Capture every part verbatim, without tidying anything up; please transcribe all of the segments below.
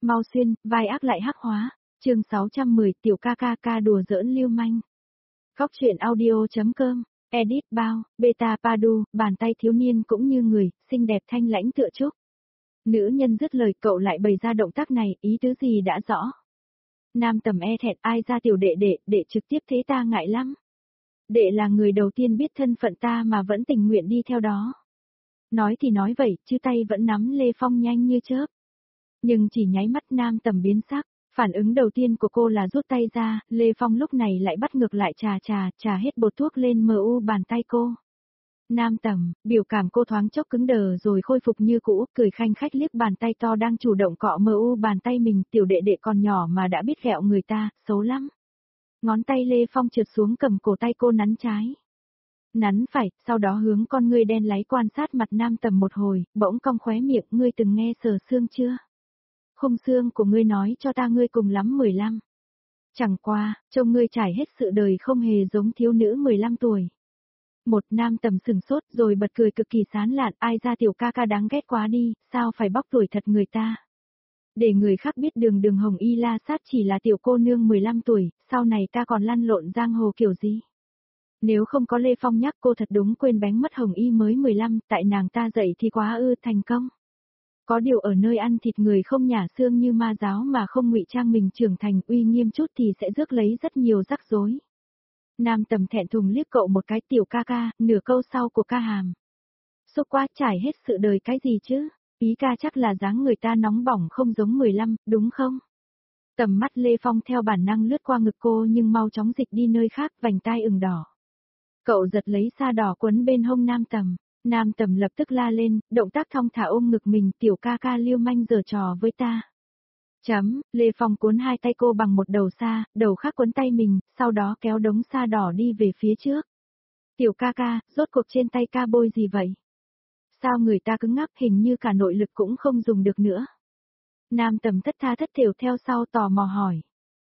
mau xuyên, vai ác lại hắc hóa. Chương sáu trăm mười tiểu ca ca ca đùa giỡn lưu manh. Góc truyện audio.com, edit bao, beta padu, bàn tay thiếu niên cũng như người, xinh đẹp thanh lãnh tựa trúc. Nữ nhân dứt lời cậu lại bày ra động tác này, ý tứ gì đã rõ. Nam tầm e thẹn ai ra tiểu đệ đệ, đệ trực tiếp thế ta ngại lắm. Đệ là người đầu tiên biết thân phận ta mà vẫn tình nguyện đi theo đó. Nói thì nói vậy, chứ tay vẫn nắm Lê Phong nhanh như chớp. Nhưng chỉ nháy mắt Nam tầm biến sắc, phản ứng đầu tiên của cô là rút tay ra, Lê Phong lúc này lại bắt ngược lại trà trà, trà hết bột thuốc lên mờ u bàn tay cô. Nam tầm, biểu cảm cô thoáng chốc cứng đờ rồi khôi phục như cũ, cười khanh khách liếc bàn tay to đang chủ động cọ mờ u bàn tay mình, tiểu đệ đệ còn nhỏ mà đã biết ghẹo người ta, xấu lắm. Ngón tay Lê Phong trượt xuống cầm cổ tay cô nắn trái. Nắn phải, sau đó hướng con ngươi đen láy quan sát mặt Nam tầm một hồi, bỗng cong khóe miệng, ngươi từng nghe sờ xương chưa? Khung xương của ngươi nói cho ta ngươi cùng lắm mười lăm. Chẳng qua, trông ngươi trải hết sự đời không hề giống thiếu nữ mười lăm tuổi. Một Nam tầm sừng sốt rồi bật cười cực kỳ sán lạn, ai ra tiểu ca ca đáng ghét quá đi, sao phải bóc tuổi thật người ta. Để người khác biết đường đường Hồng Y La Sát chỉ là tiểu cô nương mười lăm tuổi, sau này ta còn lăn lộn giang hồ kiểu gì. Nếu không có Lê Phong nhắc cô thật đúng quên bánh mất Hồng Y mới mười lăm, tại nàng ta dậy thì quá ư thành công. Có điều ở nơi ăn thịt người không nhả xương như ma giáo mà không ngụy trang mình trưởng thành uy nghiêm chút thì sẽ rước lấy rất nhiều rắc rối. Nam tầm thẹn thùng liếc cậu một cái tiểu ca ca, nửa câu sau của ca hàm. Xúc quá trải hết sự đời cái gì chứ, ý ca chắc là dáng người ta nóng bỏng không giống mười lăm, đúng không? Tầm mắt Lê Phong theo bản năng lướt qua ngực cô nhưng mau chóng dịch đi nơi khác, vành tai ửng đỏ. Cậu giật lấy sa đỏ quấn bên hông Nam tầm. Nam tầm lập tức la lên, động tác thong thả ôm ngực mình, tiểu ca ca lưu manh giở trò với ta. Chấm, Lê Phong cuốn hai tay cô bằng một đầu sa, đầu khác quấn tay mình, sau đó kéo đống sa đỏ đi về phía trước. Tiểu ca ca, rốt cuộc trên tay ca bôi gì vậy? Sao người ta cứng ngắc hình như cả nội lực cũng không dùng được nữa? Nam tầm thất tha thất thểu theo sau tò mò hỏi.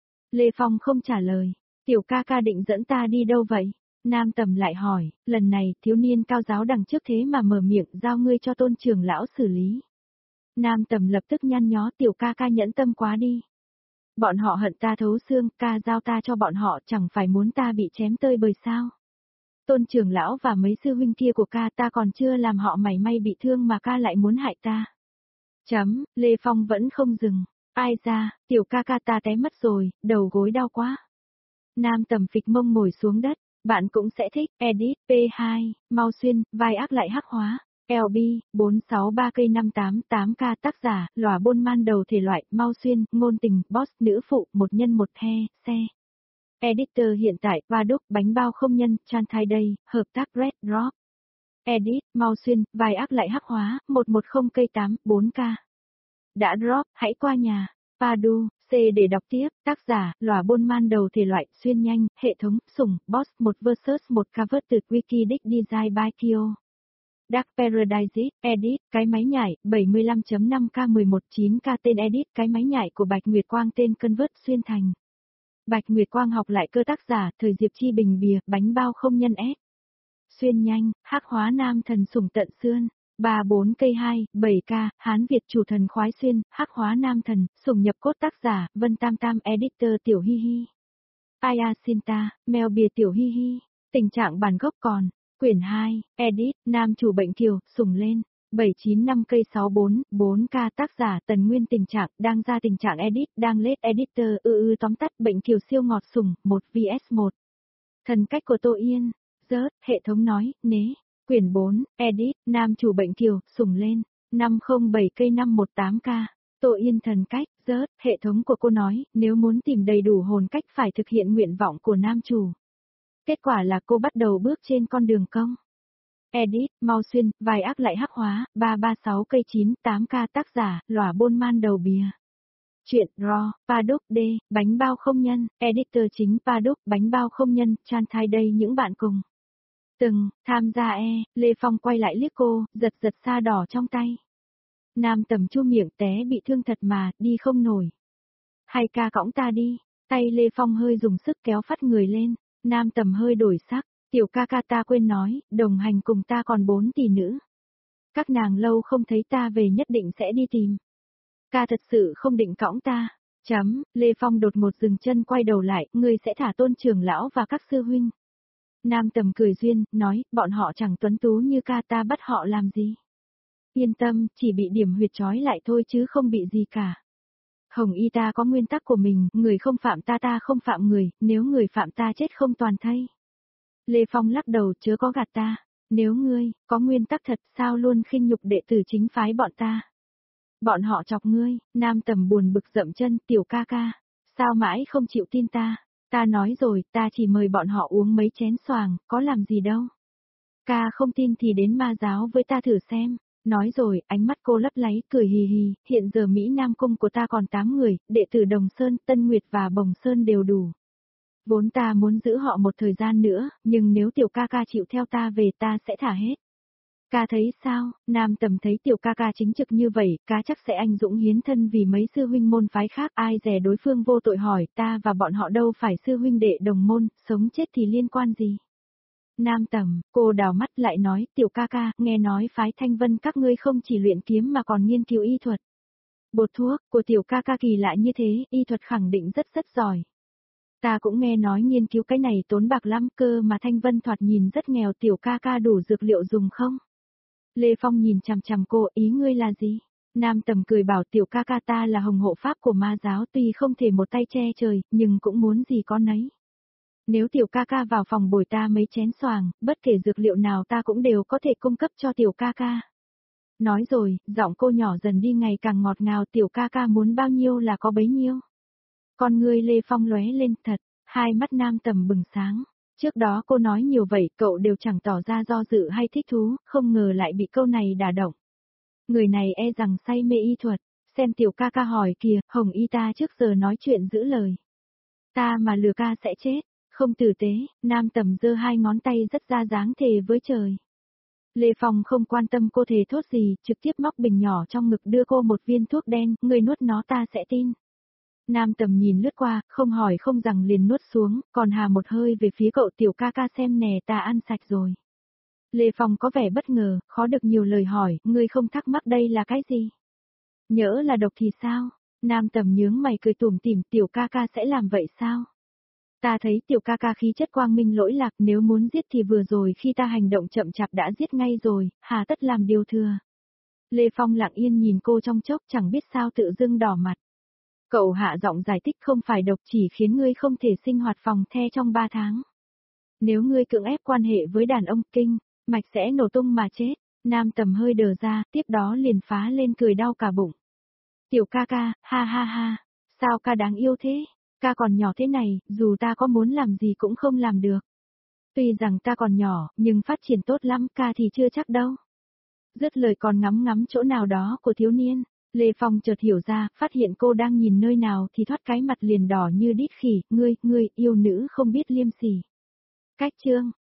Lê Phong không trả lời, tiểu ca ca định dẫn ta đi đâu vậy? Nam tầm lại hỏi, lần này thiếu niên cao giáo đằng trước thế mà mở miệng giao ngươi cho tôn trưởng lão xử lý. Nam tầm lập tức nhăn nhó tiểu ca ca nhẫn tâm quá đi. Bọn họ hận ta thấu xương, ca giao ta cho bọn họ chẳng phải muốn ta bị chém tơi bời sao. Tôn trưởng lão và mấy sư huynh kia của ca ta còn chưa làm họ mảy may bị thương mà ca lại muốn hại ta. Chấm, Lê Phong vẫn không dừng, ai ra, tiểu ca ca ta té mất rồi, đầu gối đau quá. Nam tầm phịch mông ngồi xuống đất. Bạn cũng sẽ thích, edit, pê hai, mau xuyên, vai ác lại hắc hóa, lb, bốn sáu ba cây năm tám tám k tác giả, lòa bôn man đầu thể loại, mau xuyên, ngôn tình, boss, nữ phụ, một nhân một the, xe. Editor hiện tại, và đúc, bánh bao không nhân, chan thai đây, hợp tác Red Rock. Edit, mau xuyên, vai ác lại hắc hóa, một một không cây tám, bốn k. Đã drop, hãy qua nhà, Padu. C để đọc tiếp, tác giả, lòa bôn man đầu thể loại, xuyên nhanh, hệ thống, sủng, boss một versus một cover từ Wikidic Design by Kyo. Dark Paradise, edit, cái máy nhảy, bảy mươi lăm chấm năm k mười một chín k tên edit, cái máy nhảy của Bạch Nguyệt Quang tên Convert xuyên thành. Bạch Nguyệt Quang học lại cơ tác giả, thời Diệp Chi Bình bìa, bánh bao không nhân S. Xuyên nhanh, hắc hóa nam thần sủng tận xương. ba bốn cây hai, bảy k, Hán Việt chủ thần khoái xuyên, hắc hóa nam thần, sủng nhập cốt tác giả, Vân Tam Tam editor tiểu hi hi. Aya Sinta, mèo bìa tiểu hi hi, tình trạng bản gốc còn, quyển hai, edit, nam chủ bệnh kiều, sủng lên, bảy chín năm cây sáu bốn, bốn k tác giả Tần Nguyên tình trạng, đang ra tình trạng edit, đang lết editor, ư ư tóm tắt bệnh kiều siêu ngọt sủng, một vs một. Thần cách của Tô Yên, rớt, hệ thống nói, nế. Quyển bốn, edit, nam chủ bệnh kiều, sủng lên, năm không bảy cây năm một tám k, Tô Yên thần cách, rớt, hệ thống của cô nói, nếu muốn tìm đầy đủ hồn cách phải thực hiện nguyện vọng của nam chủ. Kết quả là cô bắt đầu bước trên con đường công. Edit, mau xuyên, vai ác lại hắc hóa, ba ba sáu cây chín, tám k tác giả, lòa bôn man đầu bìa. Chuyện, raw, Paddock D, bánh bao không nhân, editor chính Paddock, bánh bao không nhân, chan thai đây những bạn cùng. Từng, tham gia e, Lê Phong quay lại liếc cô, giật giật sa đỏ trong tay. Nam tầm chu miệng té bị thương thật mà, đi không nổi. Hay ca cõng ta đi, tay Lê Phong hơi dùng sức kéo phát người lên, nam tầm hơi đổi sắc, tiểu ca ca ta quên nói, đồng hành cùng ta còn bốn tỷ nữ. Các nàng lâu không thấy ta về nhất định sẽ đi tìm. Ca thật sự không định cõng ta. Chấm, Lê Phong đột một dừng chân quay đầu lại, ngươi sẽ thả Tôn trưởng lão và các sư huynh. Nam Tầm cười duyên, nói, bọn họ chẳng tuấn tú như ca, ta bắt họ làm gì. Yên tâm, chỉ bị điểm huyệt trói lại thôi chứ không bị gì cả. Hồng y ta có nguyên tắc của mình, người không phạm ta ta không phạm người, nếu người phạm ta chết không toàn thây. Lê Phong lắc đầu, chớ có gạt ta. Nếu ngươi, có nguyên tắc thật, sao luôn khinh nhục đệ tử chính phái bọn ta. Bọn họ chọc ngươi. Nam Tầm buồn bực dậm chân, tiểu ca ca. Sao mãi không chịu tin ta. Ta nói rồi, ta chỉ mời bọn họ uống mấy chén xoàng, có làm gì đâu. Ca không tin thì đến ma giáo với ta thử xem. Nói rồi, ánh mắt cô lấp láy, cười hì hì, hiện giờ Mỹ Nam Cung của ta còn tám người, đệ tử Đồng Sơn, Tân Nguyệt và Bồng Sơn đều đủ. Vốn ta muốn giữ họ một thời gian nữa, nhưng nếu tiểu ca ca chịu theo ta về ta sẽ thả hết. Ca thấy sao, Nam Tầm thấy tiểu ca ca chính trực như vậy, ca chắc sẽ anh dũng hiến thân vì mấy sư huynh môn phái khác, ai dè đối phương vô tội hỏi ta và bọn họ đâu phải sư huynh đệ đồng môn, sống chết thì liên quan gì. Nam Tầm, cô đào mắt lại nói, tiểu ca ca, nghe nói phái Thanh Vân các ngươi không chỉ luyện kiếm mà còn nghiên cứu y thuật. Bột thuốc của tiểu ca ca kỳ lạ như thế, y thuật khẳng định rất rất giỏi. Ta cũng nghe nói nghiên cứu cái này tốn bạc lắm cơ mà Thanh Vân thoạt nhìn rất nghèo, tiểu ca ca đủ dược liệu dùng không? Lê Phong nhìn chằm chằm cô, ý ngươi là gì? Nam Tầm cười bảo tiểu ca ca ta là hồng hộ pháp của ma giáo, tuy không thể một tay che trời, nhưng cũng muốn gì có nấy. Nếu tiểu ca ca vào phòng bồi ta mấy chén xoàng, bất kể dược liệu nào ta cũng đều có thể cung cấp cho tiểu ca ca. Nói rồi, giọng cô nhỏ dần đi ngày càng ngọt ngào, tiểu ca ca muốn bao nhiêu là có bấy nhiêu. Con ngươi Lê Phong lóe lên thật, hai mắt Nam Tầm bừng sáng. Trước đó cô nói nhiều vậy, cậu đều chẳng tỏ ra do dự hay thích thú, không ngờ lại bị câu này đả động. Người này e rằng say mê y thuật, xem tiểu ca ca hỏi kìa, Hồng y ta trước giờ nói chuyện giữ lời. Ta mà lừa ca sẽ chết, không tử tế, Nam Tầm giơ hai ngón tay rất ra dáng thề với trời. Lê Phong không quan tâm cô thề thốt gì, trực tiếp móc bình nhỏ trong ngực đưa cô một viên thuốc đen, người nuốt nó ta sẽ tin. Nam Tầm nhìn lướt qua, không hỏi không rằng liền nuốt xuống, còn hà một hơi về phía cậu tiểu ca ca xem nè ta ăn sạch rồi. Lê Phong có vẻ bất ngờ, khó được nhiều lời hỏi, ngươi không thắc mắc đây là cái gì? Nhỡ là độc thì sao? Nam Tầm nhướng mày cười tủm tỉm, tiểu ca ca sẽ làm vậy sao? Ta thấy tiểu ca ca khí chất quang minh lỗi lạc, nếu muốn giết thì vừa rồi khi ta hành động chậm chạp đã giết ngay rồi, hà tất làm điều thừa. Lê Phong lặng yên nhìn cô trong chốc chẳng biết sao tự dưng đỏ mặt. Cậu hạ giọng giải thích không phải độc chỉ khiến ngươi không thể sinh hoạt phòng the trong ba tháng. Nếu ngươi cưỡng ép quan hệ với đàn ông kinh, mạch sẽ nổ tung mà chết. Nam Tầm hơi đờ ra, tiếp đó liền phá lên cười đau cả bụng. Tiểu ca ca, ha ha ha, sao ca đáng yêu thế? Ca còn nhỏ thế này, dù ta có muốn làm gì cũng không làm được. Tuy rằng ta còn nhỏ, nhưng phát triển tốt lắm, ca thì chưa chắc đâu. Dứt lời còn ngắm ngắm chỗ nào đó của thiếu niên. Lê Phong chợt hiểu ra, phát hiện cô đang nhìn nơi nào thì thoát cái mặt liền đỏ như đít khỉ, ngươi, ngươi, yêu nữ không biết liêm sỉ. Cách chương.